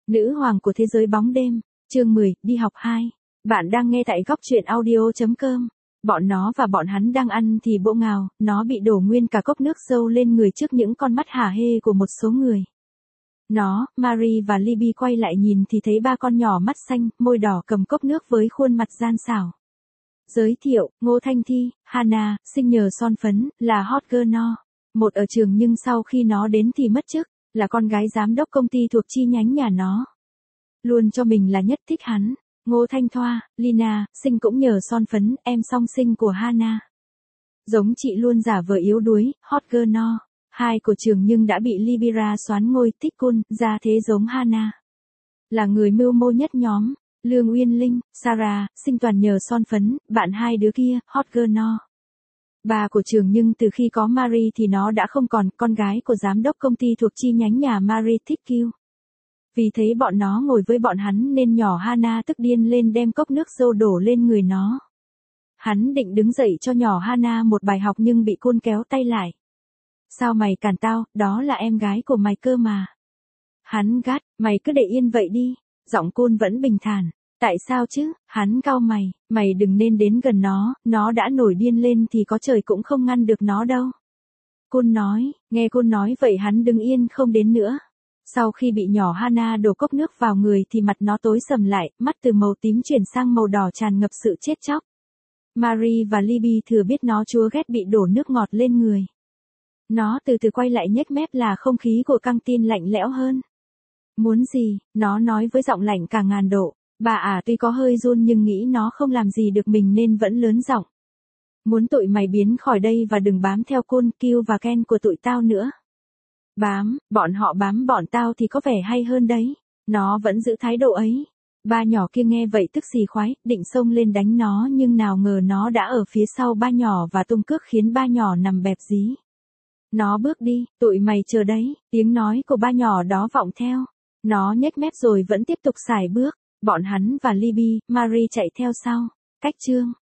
Nữ hoàng của thế giới bóng đêm, chương 10, đi học 2. Bạn đang nghe tại góc truyện audio.com. Bọn nó và bọn hắn đang ăn thì bỗng ngào, nó bị đổ nguyên cả cốc nước dâu lên người trước những con mắt hả hê của một số người. Nó, Marie và Libby quay lại nhìn thì thấy ba con nhỏ mắt xanh, môi đỏ cầm cốc nước với khuôn mặt gian xảo. Giới thiệu, Ngô Thanh Thi, Hannah, sinh nhờ son phấn, là hot girl no. Một ở trường nhưng sau khi nó đến thì mất chức, là con gái giám đốc công ty thuộc chi nhánh nhà nó. Luôn cho mình là nhất thích hắn. Ngô Thanh Thoa, Lina, sinh cũng nhờ son phấn, em song sinh của Hannah. Giống chị luôn giả vờ yếu đuối, hot girl no. Hai của trường nhưng đã bị Libera soán ngôi tích cun, ra thế giống Hannah. Là người mưu mô nhất nhóm. Lương Uyên Linh, Sarah, sinh toàn nhờ son phấn, bạn hai đứa kia, hot girl no. Bà của trường nhưng từ khi có Marie thì nó đã không còn, con gái của giám đốc công ty thuộc chi nhánh nhà Marie thích kêu. Vì thấy bọn nó ngồi với bọn hắn nên nhỏ Hannah tức điên lên đem cốc nước dâu đổ lên người nó. Hắn định đứng dậy cho nhỏ Hannah một bài học nhưng bị Côn kéo tay lại. Sao mày cản tao, đó là em gái của mày cơ mà. Hắn gắt, mày cứ để yên vậy đi. Giọng Côn vẫn bình thản. Tại sao chứ, hắn cau mày, mày đừng nên đến gần nó đã nổi điên lên thì có trời cũng không ngăn được nó đâu. Côn nói, nghe Côn nói vậy hắn đứng yên không đến nữa. Sau khi bị nhỏ Hannah đổ cốc nước vào người thì mặt nó tối sầm lại, mắt từ màu tím chuyển sang màu đỏ tràn ngập sự chết chóc. Marie và Libby thừa biết nó chúa ghét bị đổ nước ngọt lên người. Nó từ từ quay lại nhếch mép là không khí của căng tin lạnh lẽo hơn. Muốn gì, nó nói với giọng lạnh cả ngàn độ. Bà tuy có hơi run nhưng nghĩ nó không làm gì được mình nên vẫn lớn giọng. Muốn tụi mày biến khỏi đây và đừng bám theo Côn, Kill và Ken của tụi tao nữa. Bọn họ bám bọn tao thì có vẻ hay hơn đấy. Nó vẫn giữ thái độ ấy. Ba nhỏ kia nghe vậy tức xì khoái, định xông lên đánh nó nhưng nào ngờ nó đã ở phía sau ba nhỏ và tung cước khiến ba nhỏ nằm bẹp dí. Nó bước đi, tụi mày chờ đấy, tiếng nói của ba nhỏ đó vọng theo. Nó nhếch mép rồi vẫn tiếp tục sải bước. Bọn hắn và Libby, Marie chạy theo sau. Cách chương